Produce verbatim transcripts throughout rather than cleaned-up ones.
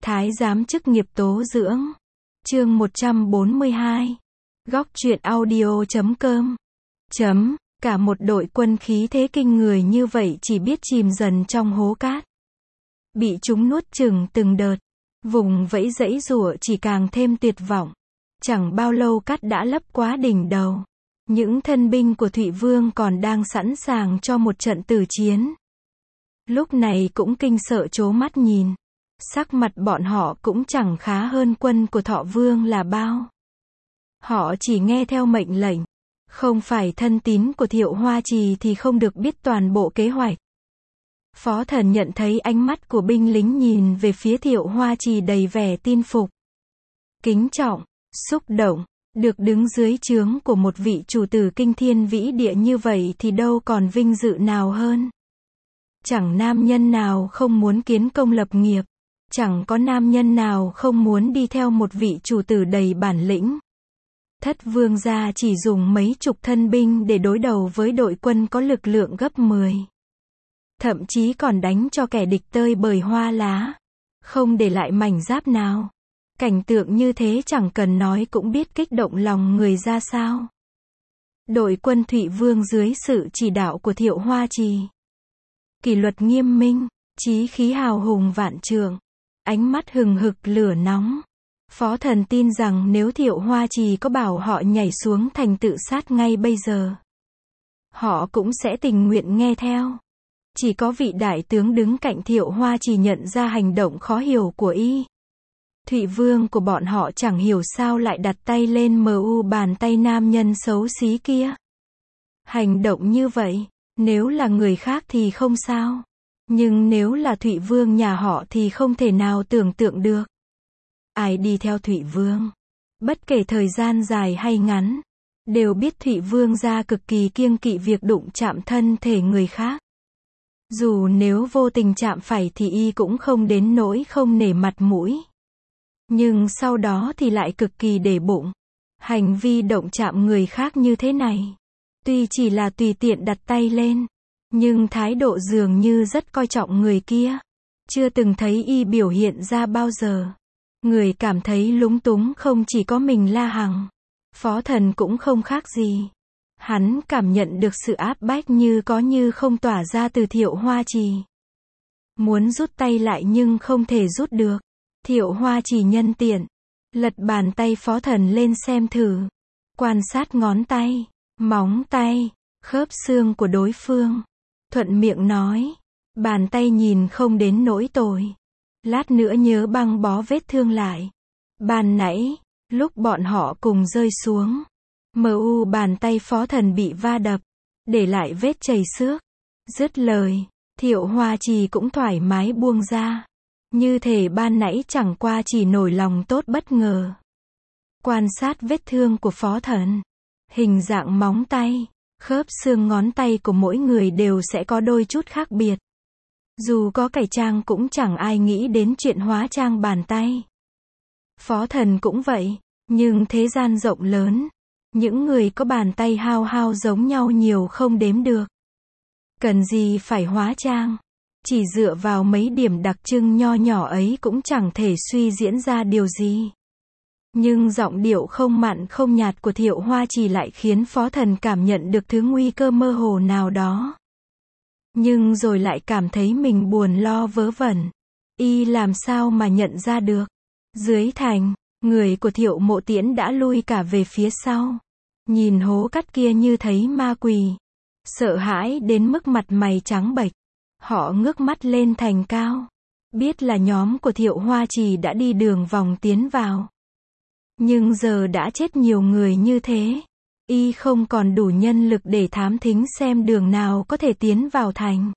Thái giám chức nghiệp tố dưỡng. Chương một trăm bốn mươi hai. Góc truyện audio chấm com. Chấm. Cả một đội quân khí thế kinh người như vậy chỉ biết chìm dần trong hố cát. Bị chúng nuốt chửng từng đợt. Vùng vẫy dãy giụa chỉ càng thêm tuyệt vọng. Chẳng bao lâu cát đã lấp quá đỉnh đầu. Những thân binh của Thụy Vương còn đang sẵn sàng cho một trận tử chiến. Lúc này cũng kinh sợ trố mắt nhìn. Sắc mặt bọn họ cũng chẳng khá hơn quân của Thọ Vương là bao. Họ chỉ nghe theo mệnh lệnh. Không phải thân tín của Thiệu Hoa Trì thì không được biết toàn bộ kế hoạch. Phó Thần nhận thấy ánh mắt của binh lính nhìn về phía Thiệu Hoa Trì đầy vẻ tin phục, kính trọng, xúc động. Được đứng dưới trướng của một vị chủ tử kinh thiên vĩ địa như vậy thì đâu còn vinh dự nào hơn. Chẳng nam nhân nào không muốn kiến công lập nghiệp. Chẳng có nam nhân nào không muốn đi theo một vị chủ tử đầy bản lĩnh. Thất vương gia chỉ dùng mấy chục thân binh để đối đầu với đội quân có lực lượng gấp mười. Thậm chí còn đánh cho kẻ địch tơi bời hoa lá. Không để lại mảnh giáp nào. Cảnh tượng như thế chẳng cần nói cũng biết kích động lòng người ra sao. Đội quân Thụy Vương dưới sự chỉ đạo của Thiệu Hoa Trì. Kỷ luật nghiêm minh, chí khí hào hùng vạn trượng. Ánh mắt hừng hực lửa nóng. Phó Thần tin rằng nếu Thiệu Hoa Trì có bảo họ nhảy xuống thành tự sát ngay bây giờ, họ cũng sẽ tình nguyện nghe theo. Chỉ có vị đại tướng đứng cạnh Thiệu Hoa Trì nhận ra hành động khó hiểu của y. Thụy Vương của bọn họ chẳng hiểu sao lại đặt tay lên mu bàn tay nam nhân xấu xí kia. Hành động như vậy, nếu là người khác thì không sao. Nhưng nếu là Thụy Vương nhà họ thì không thể nào tưởng tượng được. Ai đi theo Thụy Vương, bất kể thời gian dài hay ngắn, đều biết Thụy Vương gia cực kỳ kiêng kỵ việc đụng chạm thân thể người khác. Dù nếu vô tình chạm phải thì y cũng không đến nỗi không nể mặt mũi. Nhưng sau đó thì lại cực kỳ để bụng. Hành vi động chạm người khác như thế này, tuy chỉ là tùy tiện đặt tay lên, nhưng thái độ dường như rất coi trọng người kia. Chưa từng thấy y biểu hiện ra bao giờ. Người cảm thấy lúng túng không chỉ có mình La Hằng. Phó Thần cũng không khác gì. Hắn cảm nhận được sự áp bách như có như không tỏa ra từ Thiệu Hoa Trì. Muốn rút tay lại nhưng không thể rút được. Thiệu Hoa Trì nhân tiện lật bàn tay Phó Thần lên xem thử. Quan sát ngón tay, móng tay, khớp xương của đối phương. Thuận miệng nói, bàn tay nhìn không đến nỗi tồi. Lát nữa nhớ băng bó vết thương lại. Ban nãy, lúc bọn họ cùng rơi xuống, mu bàn tay Phó Thần bị va đập, để lại vết chảy xước. Dứt lời, Thiệu Hoa Trì cũng thoải mái buông ra. Như thể ban nãy chẳng qua chỉ nổi lòng tốt bất ngờ. Quan sát vết thương của Phó Thần, hình dạng móng tay, khớp xương ngón tay của mỗi người đều sẽ có đôi chút khác biệt. Dù có cải trang cũng chẳng ai nghĩ đến chuyện hóa trang bàn tay. Phó Thần cũng vậy, nhưng thế gian rộng lớn, những người có bàn tay hao hao giống nhau nhiều không đếm được. Cần gì phải hóa trang, chỉ dựa vào mấy điểm đặc trưng nho nhỏ ấy cũng chẳng thể suy diễn ra điều gì. Nhưng giọng điệu không mặn không nhạt của Thiệu Hoa Trì lại khiến Phó Thần cảm nhận được thứ nguy cơ mơ hồ nào đó. Nhưng rồi lại cảm thấy mình buồn lo vớ vẩn. Y làm sao mà nhận ra được. Dưới thành, người của Thiệu Mộ Tiễn đã lui cả về phía sau. Nhìn hố cát kia như thấy ma quỷ. Sợ hãi đến mức mặt mày trắng bệch. Họ ngước mắt lên thành cao. Biết là nhóm của Thiệu Hoa Trì đã đi đường vòng tiến vào. Nhưng giờ đã chết nhiều người như thế. Y không còn đủ nhân lực để thám thính xem đường nào có thể tiến vào thành.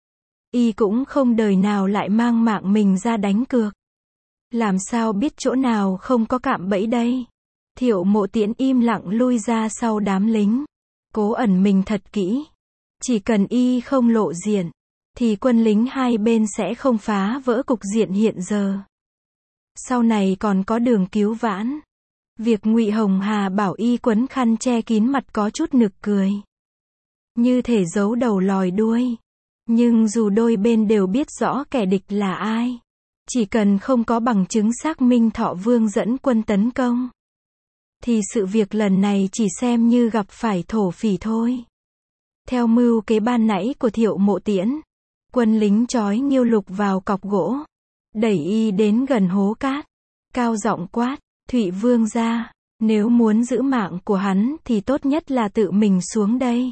Y cũng không đời nào lại mang mạng mình ra đánh cược. Làm sao biết chỗ nào không có cạm bẫy đây? Thiệu Mộ Tiễn im lặng lui ra sau đám lính. Cố ẩn mình thật kỹ. Chỉ cần y không lộ diện, thì quân lính hai bên sẽ không phá vỡ cục diện hiện giờ. Sau này còn có đường cứu vãn. Việc Ngụy Hồng Hà bảo y quấn khăn che kín mặt có chút nực cười. Như thể giấu đầu lòi đuôi. Nhưng dù đôi bên đều biết rõ kẻ địch là ai, Chỉ cần không có bằng chứng xác minh Thọ Vương dẫn quân tấn công, thì sự việc lần này chỉ xem như gặp phải thổ phỉ thôi. Theo mưu kế ban nãy của Thiệu Mộ Tiễn, quân lính trói Nghiêu Lục vào cọc gỗ, đẩy y đến gần hố cát, cao giọng quát, Thụy Vương gia, nếu muốn giữ mạng của hắn thì tốt nhất là tự mình xuống đây.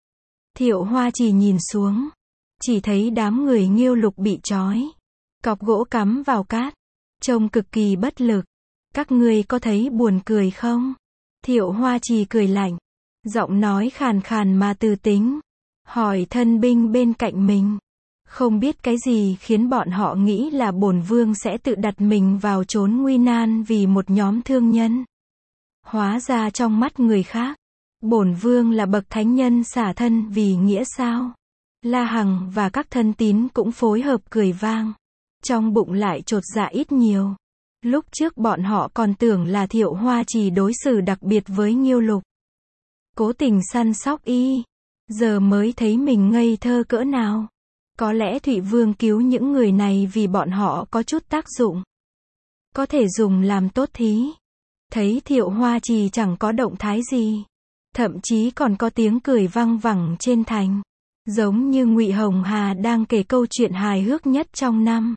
Thiệu Hoa Trì nhìn xuống, chỉ thấy đám người Nghiêu Lục bị trói, cọc gỗ cắm vào cát, trông cực kỳ bất lực. Các ngươi có thấy buồn cười không? Thiệu Hoa Trì cười lạnh, giọng nói khàn khàn mà từ tính, hỏi thân binh bên cạnh mình. Không biết cái gì khiến bọn họ nghĩ là bổn vương sẽ tự đặt mình vào chốn nguy nan vì một nhóm thương nhân. Hóa ra trong mắt người khác, bổn vương là bậc thánh nhân xả thân vì nghĩa sao? La Hằng và các thân tín cũng phối hợp cười vang, trong bụng lại chột dạ ít nhiều. Lúc trước bọn họ còn tưởng là Thiệu Hoa Trì đối xử đặc biệt với Nghiêu Lục, cố tình săn sóc y, giờ mới thấy mình ngây thơ cỡ nào. Có lẽ Thụy Vương cứu những người này vì bọn họ có chút tác dụng, có thể dùng làm tốt thí. Thấy Thiệu Hoa Trì chẳng có động thái gì, thậm chí còn có tiếng cười văng vẳng trên thành, giống như Ngụy Hồng Hà đang kể câu chuyện hài hước nhất trong năm.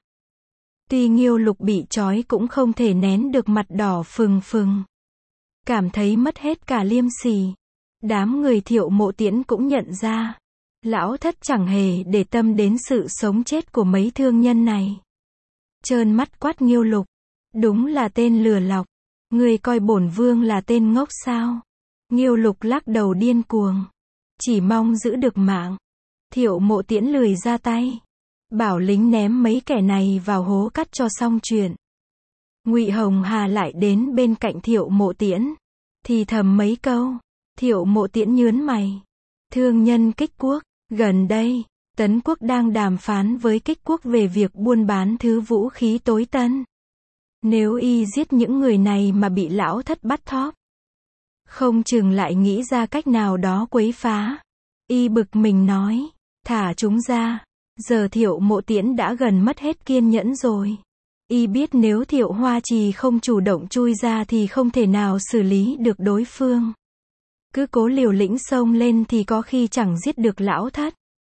Tuy Nghiêu Lục bị trói cũng không thể nén được mặt đỏ phừng phừng, cảm thấy mất hết cả liêm sỉ. Đám người Thiệu Mộ Tiễn cũng nhận ra, lão thất chẳng hề để tâm đến sự sống chết của mấy thương nhân này. Trơn mắt quát Nghiêu Lục, đúng là tên lừa lọc, ngươi coi bổn vương là tên ngốc sao? Nghiêu Lục lắc đầu điên cuồng, chỉ mong giữ được mạng. Thiệu Mộ Tiễn lười ra tay, bảo lính ném mấy kẻ này vào hố cắt cho xong chuyện. Ngụy Hồng Hà lại đến bên cạnh Thiệu Mộ Tiễn, thì thầm mấy câu. Thiệu Mộ Tiễn nhướng mày. Thương nhân Kích Quốc, gần đây, Tấn Quốc đang đàm phán với Kích Quốc về việc buôn bán thứ vũ khí tối tân. Nếu y giết những người này mà bị lão thất bắt thóp, không chừng lại nghĩ ra cách nào đó quấy phá. Y bực mình nói, thả chúng ra. Giờ Thiệu Mộ Tiễn đã gần mất hết kiên nhẫn rồi. Y biết nếu Thiệu Hoa Trì không chủ động chui ra thì không thể nào xử lý được đối phương. Cứ cố liều lĩnh xông lên thì có khi chẳng giết được lão thất,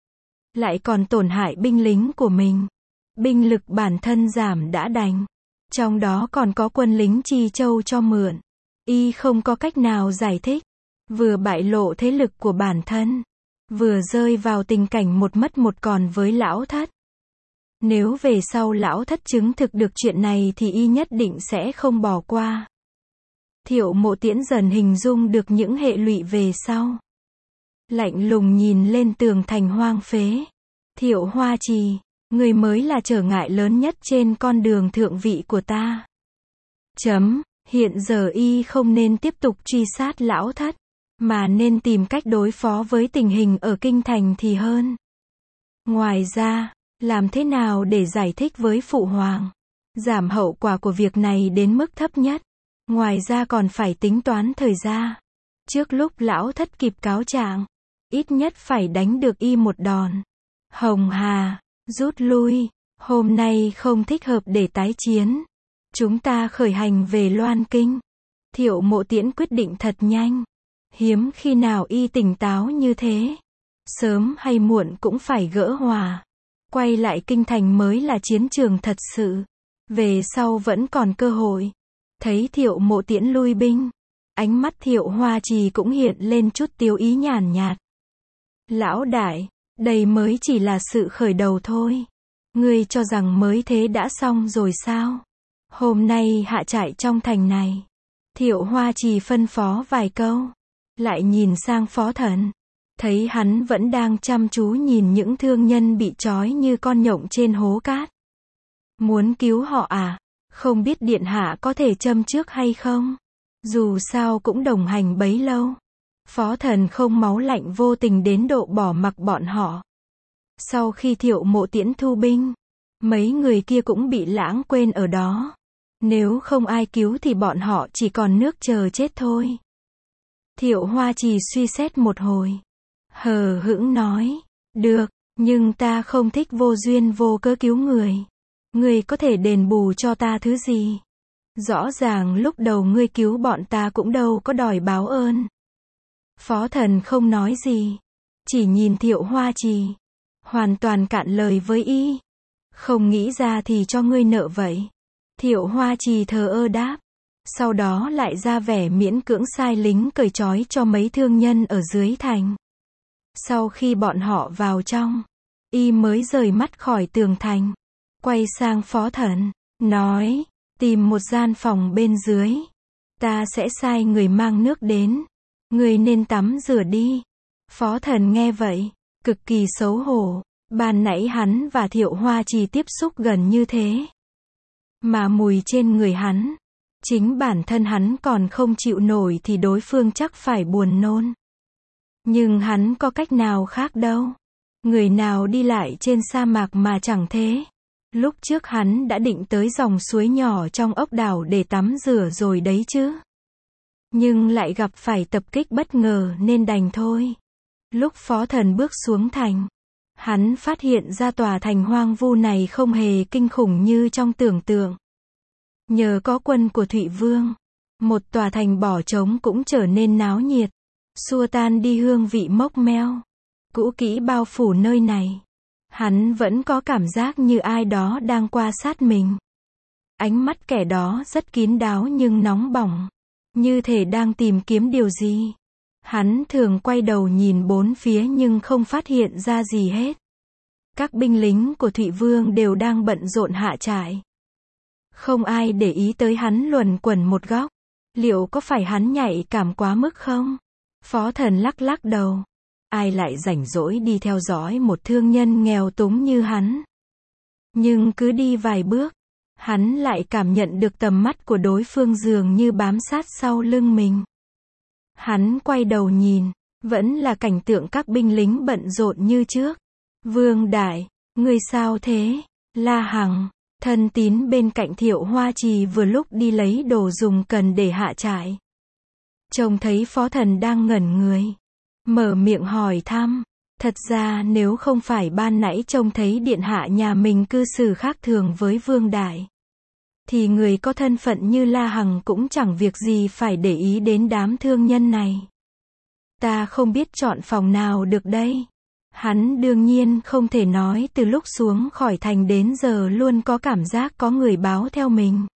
lại còn tổn hại binh lính của mình. Binh lực bản thân giảm đã đành, trong đó còn có quân lính Chi Châu cho mượn. Y không có cách nào giải thích, vừa bại lộ thế lực của bản thân, vừa rơi vào tình cảnh một mất một còn với lão thất. Nếu về sau lão thất chứng thực được chuyện này thì y nhất định sẽ không bỏ qua. Thiệu Mộ Tiễn dần hình dung được những hệ lụy về sau. Lạnh lùng nhìn lên tường thành hoang phế. Thiệu Hoa Trì, người mới là trở ngại lớn nhất trên con đường thượng vị của ta. Chấm, hiện giờ y không nên tiếp tục truy sát lão thất, mà nên tìm cách đối phó với tình hình ở kinh thành thì hơn. Ngoài ra, làm thế nào để giải thích với phụ hoàng, giảm hậu quả của việc này đến mức thấp nhất. Ngoài ra còn phải tính toán thời gian. Trước lúc lão thất kịp cáo trạng, ít nhất phải đánh được y một đòn. Hồng Hà, rút lui, hôm nay không thích hợp để tái chiến. Chúng ta khởi hành về Loan Kinh. Thiệu Mộ Tiễn quyết định thật nhanh. Hiếm khi nào y tỉnh táo như thế. Sớm hay muộn cũng phải gỡ hòa. Quay lại kinh thành mới là chiến trường thật sự. Về sau vẫn còn cơ hội. Thấy Thiệu Mộ Tiễn lui binh, ánh mắt Thiệu Hoa Trì cũng hiện lên chút tiêu ý nhàn nhạt. Lão đại, đây mới chỉ là sự khởi đầu thôi. Ngươi cho rằng mới thế đã xong rồi sao? Hôm nay hạ trại trong thành này. Thiệu Hoa Trì phân phó vài câu, lại nhìn sang Phó Thần, thấy hắn vẫn đang chăm chú nhìn những thương nhân bị trói như con nhộng trên hố cát. Muốn cứu họ à? Không biết điện hạ có thể châm trước hay không? Dù sao cũng đồng hành bấy lâu. Phó Thần không máu lạnh vô tình đến độ bỏ mặc bọn họ. Sau khi Thiệu Mộ Tiễn thu binh, mấy người kia cũng bị lãng quên ở đó. Nếu không ai cứu thì bọn họ chỉ còn nước chờ chết thôi. Thiệu Hoa Trì suy xét một hồi, hờ hững nói, được, nhưng ta không thích vô duyên vô cớ cứu người. Ngươi có thể đền bù cho ta thứ gì? Rõ ràng lúc đầu ngươi cứu bọn ta cũng đâu có đòi báo ơn. Phó Thần không nói gì, chỉ nhìn Thiệu Hoa Trì, hoàn toàn cạn lời với y. Không nghĩ ra thì cho ngươi nợ vậy. Thiệu Hoa Trì thờ ơ đáp, sau đó lại ra vẻ miễn cưỡng sai lính cởi trói cho mấy thương nhân ở dưới thành. Sau khi bọn họ vào trong, y mới rời mắt khỏi tường thành, quay sang Phó Thần, nói, tìm một gian phòng bên dưới, ta sẽ sai người mang nước đến, người nên tắm rửa đi. Phó Thần nghe vậy, cực kỳ xấu hổ, ban nãy hắn và Thiệu Hoa Trì tiếp xúc gần như thế, mà mùi trên người hắn, chính bản thân hắn còn không chịu nổi thì đối phương chắc phải buồn nôn. Nhưng hắn có cách nào khác đâu. Người nào đi lại trên sa mạc mà chẳng thế. Lúc trước hắn đã định tới dòng suối nhỏ trong ốc đảo để tắm rửa rồi đấy chứ. Nhưng lại gặp phải tập kích bất ngờ nên đành thôi. Lúc Phó Thần bước xuống thành, hắn phát hiện ra tòa thành hoang vu này không hề kinh khủng như trong tưởng tượng. Nhờ có quân của Thụy Vương, một tòa thành bỏ trống cũng trở nên náo nhiệt, xua tan đi hương vị mốc meo, cũ kỹ bao phủ nơi này. Hắn vẫn có cảm giác như ai đó đang qua sát mình. Ánh mắt kẻ đó rất kín đáo nhưng nóng bỏng, như thể đang tìm kiếm điều gì. Hắn thường quay đầu nhìn bốn phía nhưng không phát hiện ra gì hết. Các binh lính của Thụy Vương đều đang bận rộn hạ trại. Không ai để ý tới hắn luẩn quẩn một góc. Liệu có phải hắn nhạy cảm quá mức không? Phó Thần lắc lắc đầu. Ai lại rảnh rỗi đi theo dõi một thương nhân nghèo túng như hắn? Nhưng cứ đi vài bước, hắn lại cảm nhận được tầm mắt của đối phương dường như bám sát sau lưng mình. Hắn quay đầu nhìn, vẫn là cảnh tượng các binh lính bận rộn như trước. Vương Đại, ngươi sao thế? La Hằng, thân tín bên cạnh Thiệu Hoa Trì vừa lúc đi lấy đồ dùng cần để hạ trại. Trông thấy Phó Thần đang ngẩn người, mở miệng hỏi thăm. Thật ra nếu không phải ban nãy trông thấy điện hạ nhà mình cư xử khác thường với Vương Đại, thì người có thân phận như La Hằng cũng chẳng việc gì phải để ý đến đám thương nhân này. Ta không biết chọn phòng nào được đây. Hắn đương nhiên không thể nói từ lúc xuống khỏi thành đến giờ luôn có cảm giác có người báo theo mình.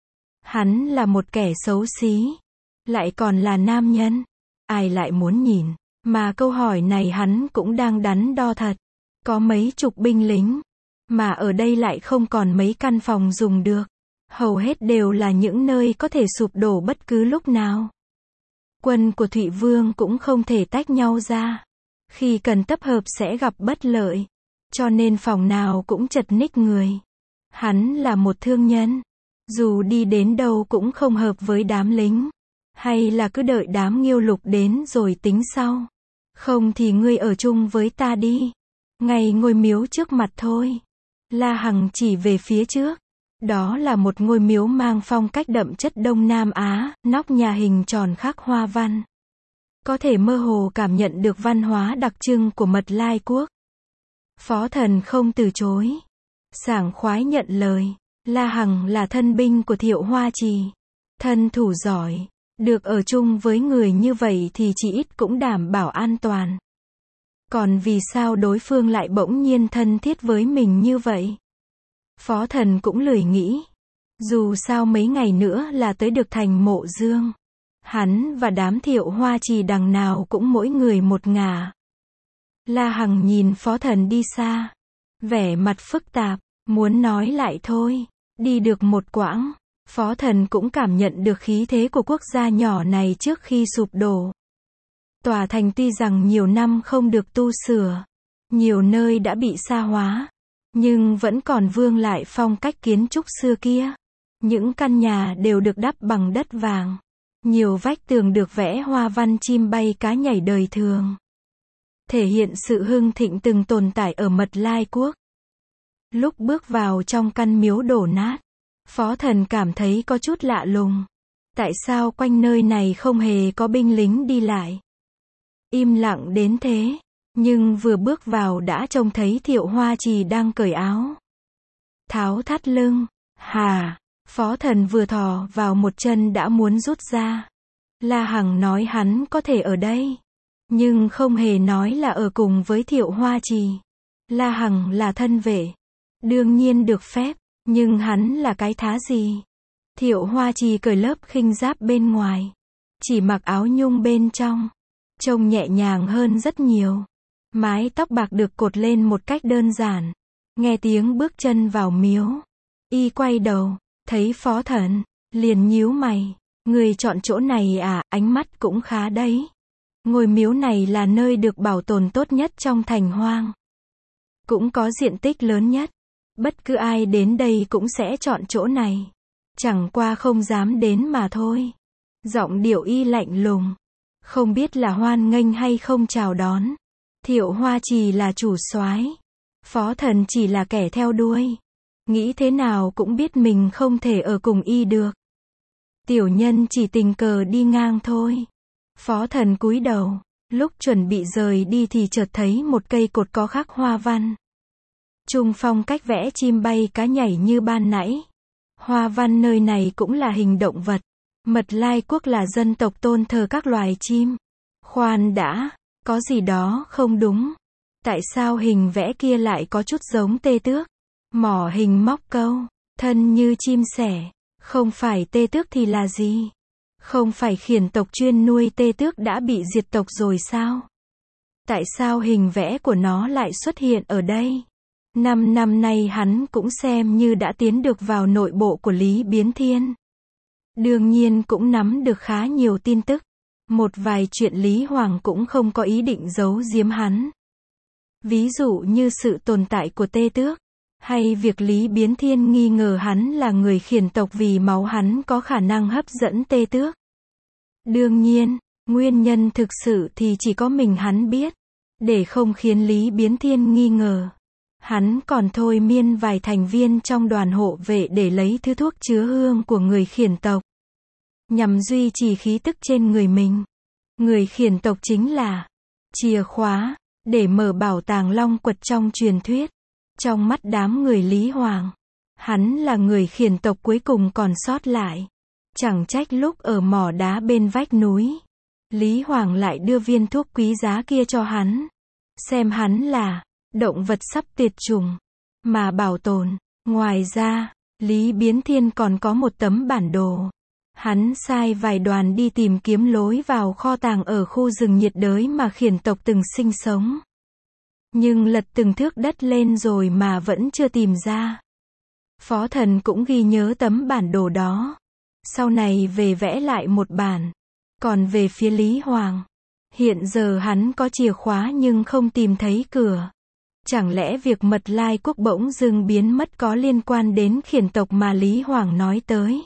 Hắn là một kẻ xấu xí, lại còn là nam nhân. Ai lại muốn nhìn, mà câu hỏi này hắn cũng đang đắn đo thật. Có mấy chục binh lính, mà ở đây lại không còn mấy căn phòng dùng được. Hầu hết đều là những nơi có thể sụp đổ bất cứ lúc nào. Quân của Thụy Vương cũng không thể tách nhau ra. Khi cần tập hợp sẽ gặp bất lợi. Cho nên phòng nào cũng chật ních người. Hắn là một thương nhân. Dù đi đến đâu cũng không hợp với đám lính. Hay là cứ đợi đám Nghiêu Lục đến rồi tính sau. Không thì ngươi ở chung với ta đi. Ngay ngôi miếu trước mặt thôi. La Hằng chỉ về phía trước. Đó là một ngôi miếu mang phong cách đậm chất Đông Nam Á, nóc nhà hình tròn khắc hoa văn. Có thể mơ hồ cảm nhận được văn hóa đặc trưng của Mật Lai Quốc. Phó Thần không từ chối. Sảng khoái nhận lời. La Hằng là thân binh của Thiệu Hoa Trì. Thân thủ giỏi. Được ở chung với người như vậy thì chỉ ít cũng đảm bảo an toàn. Còn vì sao đối phương lại bỗng nhiên thân thiết với mình như vậy? Phó Thần cũng lười nghĩ. Dù sao mấy ngày nữa là tới được thành Mộ Dương. Hắn và đám Thiệu Hoa Trì đằng nào cũng mỗi người một ngả. La Hằng nhìn Phó Thần đi xa. Vẻ mặt phức tạp, muốn nói lại thôi. Đi được một quãng, Phó Thần cũng cảm nhận được khí thế của quốc gia nhỏ này trước khi sụp đổ. Tòa thành tuy rằng nhiều năm không được tu sửa, nhiều nơi đã bị sa hóa, nhưng vẫn còn vương lại phong cách kiến trúc xưa kia. Những căn nhà đều được đắp bằng đất vàng. Nhiều vách tường được vẽ hoa văn chim bay cá nhảy đời thường. Thể hiện sự hưng thịnh từng tồn tại ở Mật Lai Quốc. Lúc bước vào trong căn miếu đổ nát, Phó Thần cảm thấy có chút lạ lùng. Tại sao quanh nơi này không hề có binh lính đi lại? Im lặng đến thế. Nhưng vừa bước vào đã trông thấy Thiệu Hoa Trì đang cởi áo. tháo thắt lưng. Hà, Phó Thần vừa thò vào một chân đã muốn rút ra. La Hằng nói hắn có thể ở đây, nhưng không hề nói là ở cùng với Thiệu Hoa Trì. La Hằng là thân vệ, đương nhiên được phép, nhưng hắn là cái thá gì? Thiệu Hoa Trì cởi lớp khinh giáp bên ngoài, chỉ mặc áo nhung bên trong, trông nhẹ nhàng hơn rất nhiều. Mái tóc bạc được cột lên một cách đơn giản. Nghe tiếng bước chân vào miếu, y quay đầu, thấy Phó Thần, liền nhíu mày. Người chọn chỗ này à, ánh mắt cũng khá đấy. Ngôi miếu này là nơi được bảo tồn tốt nhất trong thành hoang, cũng có diện tích lớn nhất. Bất cứ ai đến đây cũng sẽ chọn chỗ này, chẳng qua không dám đến mà thôi. Giọng điệu y lạnh lùng, không biết là hoan nghênh hay không chào đón. Thiệu Hoa Trì là chủ soái, Phó Thần chỉ là kẻ theo đuôi. Nghĩ thế nào cũng biết mình không thể ở cùng y được. Tiểu nhân chỉ tình cờ đi ngang thôi. Phó Thần cúi đầu, lúc chuẩn bị rời đi thì chợt thấy một cây cột có khắc hoa văn. Trung phong cách vẽ chim bay cá nhảy như ban nãy. Hoa văn nơi này cũng là hình động vật. Mật Lai quốc là dân tộc tôn thờ các loài chim. Khoan đã, có gì đó không đúng. Tại sao hình vẽ kia lại có chút giống tê tước? Mỏ hình móc câu, thân như chim sẻ. Không phải tê tước thì là gì? Không phải khiển tộc chuyên nuôi tê tước đã bị diệt tộc rồi sao? Tại sao hình vẽ của nó lại xuất hiện ở đây? Năm năm nay hắn cũng xem như đã tiến được vào nội bộ của Lý Biến Thiên. Đương nhiên cũng nắm được khá nhiều tin tức. Một vài chuyện Lý Hoàng cũng không có ý định giấu giếm hắn. Ví dụ như sự tồn tại của tê tước, hay việc Lý Biến Thiên nghi ngờ hắn là người khiển tộc vì máu hắn có khả năng hấp dẫn tê tước. Đương nhiên, nguyên nhân thực sự thì chỉ có mình hắn biết. Để không khiến Lý Biến Thiên nghi ngờ, hắn còn thôi miên vài thành viên trong đoàn hộ vệ để lấy thứ thuốc chứa hương của người khiển tộc, nhằm duy trì khí tức trên người mình. Người khiển tộc chính là chìa khóa để mở bảo tàng long quật trong truyền thuyết. Trong mắt đám người Lý Hoàng, hắn là người khiển tộc cuối cùng còn sót lại. Chẳng trách lúc ở mỏ đá bên vách núi, Lý Hoàng lại đưa viên thuốc quý giá kia cho hắn. Xem hắn là động vật sắp tuyệt chủng mà bảo tồn. Ngoài ra, Lý Biến Thiên còn có một tấm bản đồ. Hắn sai vài đoàn đi tìm kiếm lối vào kho tàng ở khu rừng nhiệt đới mà khiển tộc từng sinh sống. Nhưng lật từng thước đất lên rồi mà vẫn chưa tìm ra. Phó Thần cũng ghi nhớ tấm bản đồ đó. Sau này về vẽ lại một bản. Còn về phía Lý Hoàng, hiện giờ hắn có chìa khóa nhưng không tìm thấy cửa. Chẳng lẽ việc Mật Lai quốc bỗng dưng biến mất có liên quan đến khiển tộc mà Lý Hoàng nói tới?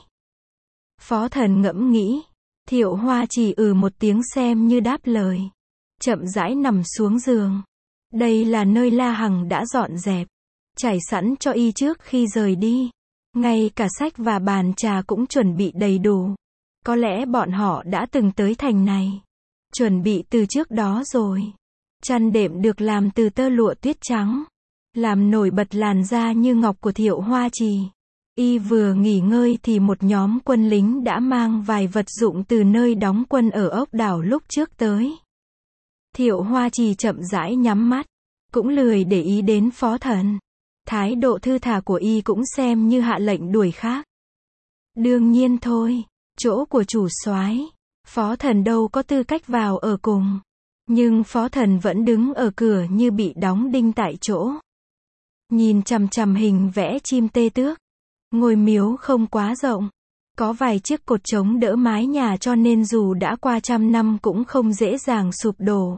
Phó Thần ngẫm nghĩ. Thiệu Hoa chỉ ừ một tiếng xem như đáp lời. Chậm rãi nằm xuống giường. Đây là nơi La Hằng đã dọn dẹp, trải sẵn cho y trước khi rời đi. Ngay cả sách và bàn trà cũng chuẩn bị đầy đủ. Có lẽ bọn họ đã từng tới thành này, chuẩn bị từ trước đó rồi. Chăn đệm được làm từ tơ lụa tuyết trắng, làm nổi bật làn da như ngọc của Thiệu Hoa Trì. Y vừa nghỉ ngơi thì một nhóm quân lính đã mang vài vật dụng từ nơi đóng quân ở ốc đảo lúc trước tới. Thiệu Hoa Trì chậm rãi nhắm mắt, cũng lười để ý đến Phó Thần. Thái độ thư thả của y cũng xem như hạ lệnh đuổi khác. Đương nhiên thôi, chỗ của chủ soái, Phó Thần đâu có tư cách vào ở cùng. Nhưng Phó Thần vẫn đứng ở cửa như bị đóng đinh tại chỗ. Nhìn chằm chằm hình vẽ chim tê tước. Ngôi miếu không quá rộng, có vài chiếc cột chống đỡ mái nhà cho nên dù đã qua trăm năm cũng không dễ dàng sụp đổ.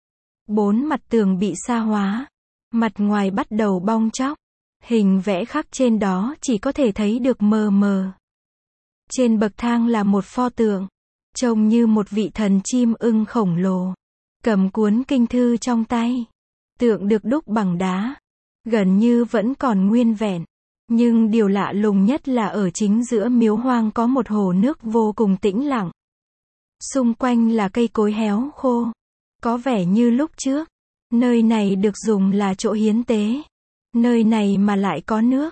Bốn mặt tường bị sa hóa, mặt ngoài bắt đầu bong tróc. Hình vẽ khắc trên đó chỉ có thể thấy được mờ mờ. Trên bậc thang là một pho tượng, trông như một vị thần chim ưng khổng lồ, cầm cuốn kinh thư trong tay. Tượng được đúc bằng đá, gần như vẫn còn nguyên vẹn. Nhưng điều lạ lùng nhất là ở chính giữa miếu hoang có một hồ nước vô cùng tĩnh lặng. Xung quanh là cây cối héo khô. Có vẻ như lúc trước, nơi này được dùng là chỗ hiến tế. Nơi này mà lại có nước.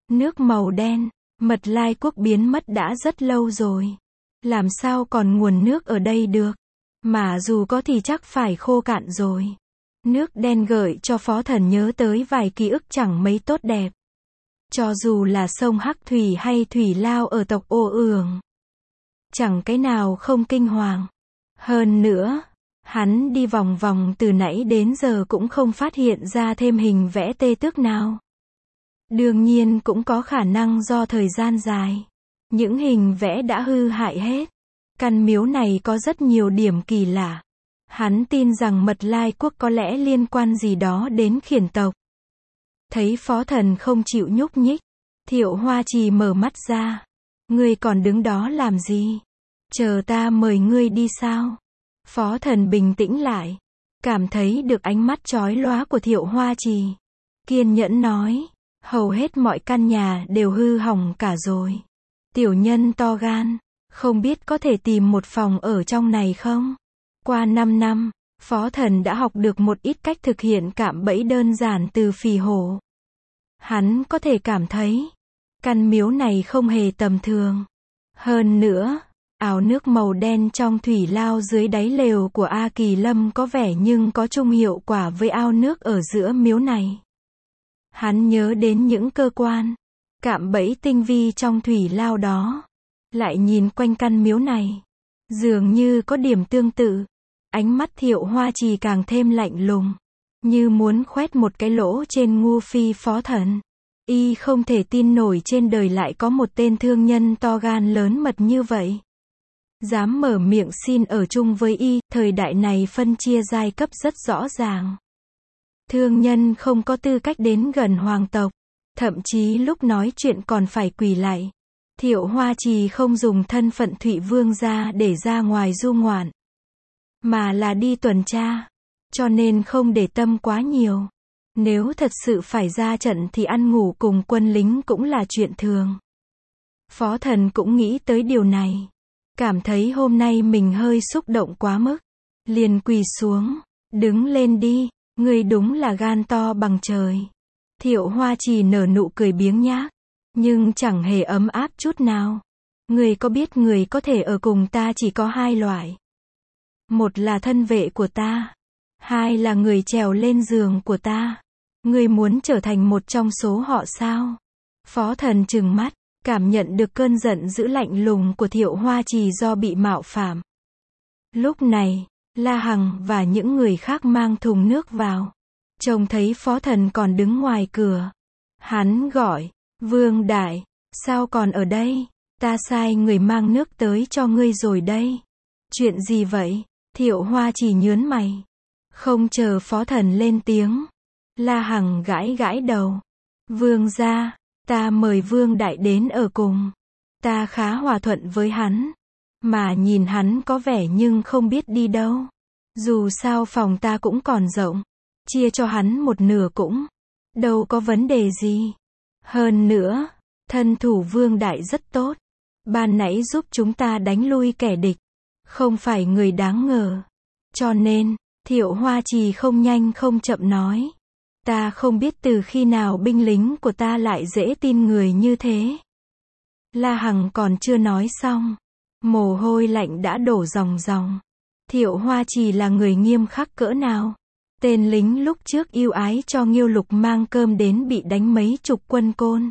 Nước màu đen, Mật Lai quốc biến mất đã rất lâu rồi. Làm sao còn nguồn nước ở đây được? Mà dù có thì chắc phải khô cạn rồi. Nước đen gợi cho Phó Thần nhớ tới vài ký ức chẳng mấy tốt đẹp. Cho dù là sông Hắc Thủy hay Thủy Lao ở tộc Ô Ường. Chẳng cái nào không kinh hoàng. Hơn nữa, hắn đi vòng vòng từ nãy đến giờ cũng không phát hiện ra thêm hình vẽ tê tước nào. Đương nhiên cũng có khả năng do thời gian dài. Những hình vẽ đã hư hại hết. Căn miếu này có rất nhiều điểm kỳ lạ. Hắn tin rằng Mật Lai quốc có lẽ liên quan gì đó đến Khiển tộc. Thấy Phó Thần không chịu nhúc nhích, Thiệu Hoa Trì mở mắt ra. Ngươi còn đứng đó làm gì? Chờ ta mời ngươi đi sao? Phó Thần bình tĩnh lại. Cảm thấy được ánh mắt chói lóa của Thiệu Hoa Trì. Kiên nhẫn nói. Hầu hết mọi căn nhà đều hư hỏng cả rồi. Tiểu nhân to gan. Không biết có thể tìm một phòng ở trong này không? Qua năm năm, Phó Thần đã học được một ít cách thực hiện cạm bẫy đơn giản từ phỉ hổ. Hắn có thể cảm thấy, căn miếu này không hề tầm thường. Hơn nữa, áo nước màu đen trong thủy lao dưới đáy lều của A Kỳ Lâm có vẻ nhưng có chung hiệu quả với ao nước ở giữa miếu này. Hắn nhớ đến những cơ quan, cạm bẫy tinh vi trong thủy lao đó. Lại nhìn quanh căn miếu này. Dường như có điểm tương tự. Ánh mắt Thiệu Hoa Trì càng thêm lạnh lùng. Như muốn khoét một cái lỗ trên ngu phi Phó Thần. Y không thể tin nổi trên đời lại có một tên thương nhân to gan lớn mật như vậy. Dám mở miệng xin ở chung với Y, thời đại này phân chia giai cấp rất rõ ràng. Thương nhân không có tư cách đến gần hoàng tộc. Thậm chí lúc nói chuyện còn phải quỳ lạy. Thiệu Hoa Trì không dùng thân phận Thụy Vương gia để ra ngoài du ngoạn. Mà là đi tuần tra. Cho nên không để tâm quá nhiều. Nếu thật sự phải ra trận thì ăn ngủ cùng quân lính cũng là chuyện thường. Phó Thần cũng nghĩ tới điều này. Cảm thấy hôm nay mình hơi xúc động quá mức. Liền quỳ xuống. Đứng lên đi. Ngươi đúng là gan to bằng trời. Thiệu Hoa Trì nở nụ cười biếng nhác. Nhưng chẳng hề ấm áp chút nào. Người có biết người có thể ở cùng ta chỉ có hai loại. Một là thân vệ của ta. Hai là người trèo lên giường của ta. Người muốn trở thành một trong số họ sao? Phó Thần trừng mắt, cảm nhận được cơn giận dữ lạnh lùng của Thiệu Hoa Trì do bị mạo phạm. Lúc này, La Hằng và những người khác mang thùng nước vào. Trông thấy Phó Thần còn đứng ngoài cửa. Hắn gọi. Vương Đại, sao còn ở đây? Ta sai người mang nước tới cho ngươi rồi đây. Chuyện gì vậy? Thiệu Hoa Trì nhớn mày. Không chờ Phó Thần lên tiếng. La Hằng gãi gãi đầu. Vương gia, ta mời Vương Đại đến ở cùng. Ta khá hòa thuận với hắn. Mà nhìn hắn có vẻ nhưng không biết đi đâu. Dù sao phòng ta cũng còn rộng. Chia cho hắn một nửa cũng đâu có vấn đề gì. Hơn nữa, thân thủ Vương Đại rất tốt. Ban nãy giúp chúng ta đánh lui kẻ địch. Không phải người đáng ngờ. Cho nên, Thiệu Hoa Trì không nhanh không chậm nói. Ta không biết từ khi nào binh lính của ta lại dễ tin người như thế. La Hằng còn chưa nói xong. Mồ hôi lạnh đã đổ ròng ròng. Thiệu Hoa Trì là người nghiêm khắc cỡ nào. Tên lính lúc trước yêu ái cho Nghiêu Lục mang cơm đến bị đánh mấy chục quân côn.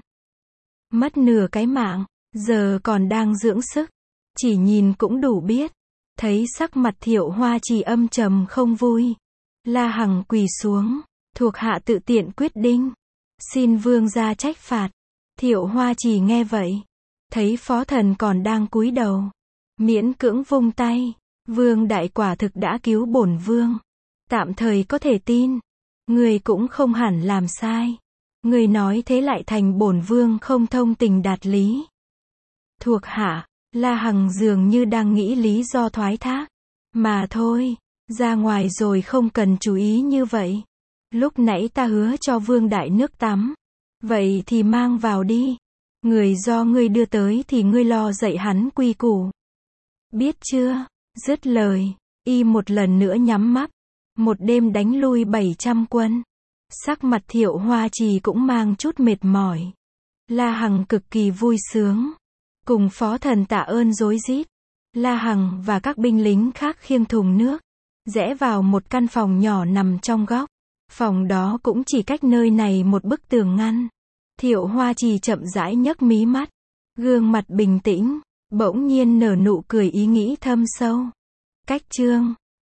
Mất nửa cái mạng, giờ còn đang dưỡng sức. Chỉ nhìn cũng đủ biết. Thấy sắc mặt Thiệu Hoa Trì âm trầm không vui. La Hằng quỳ xuống, thuộc hạ tự tiện quyết định. Xin vương gia trách phạt. Thiệu Hoa Trì nghe vậy. Thấy Phó Thần còn đang cúi đầu. Miễn cưỡng vung tay. Vương Đại quả thực đã cứu bổn vương. Tạm thời có thể tin. Người cũng không hẳn làm sai. Người nói thế lại thành bổn vương không thông tình đạt lý. Thuộc hạ, La Hằng dường như đang nghĩ lý do thoái thác. Mà thôi, ra ngoài rồi không cần chú ý như vậy. Lúc nãy ta hứa cho Vương Đại nước tắm. Vậy thì mang vào đi. Người do ngươi đưa tới thì ngươi lo dạy hắn quy củ. Biết chưa? Dứt lời, y một lần nữa nhắm mắt. Một đêm đánh lui bảy trăm quân. Sắc mặt Thiệu Hoa Trì cũng mang chút mệt mỏi. La Hằng cực kỳ vui sướng. Cùng phó thần tạ ơn rối rít. La Hằng và các binh lính khác khiêng thùng nước, rẽ vào một căn phòng nhỏ nằm trong góc. Phòng đó cũng chỉ cách nơi này một bức tường ngăn. Thiệu Hoa Trì chậm rãi nhấc mí mắt, gương mặt bình tĩnh, bỗng nhiên nở nụ cười ý nghĩ thâm sâu. Cách chương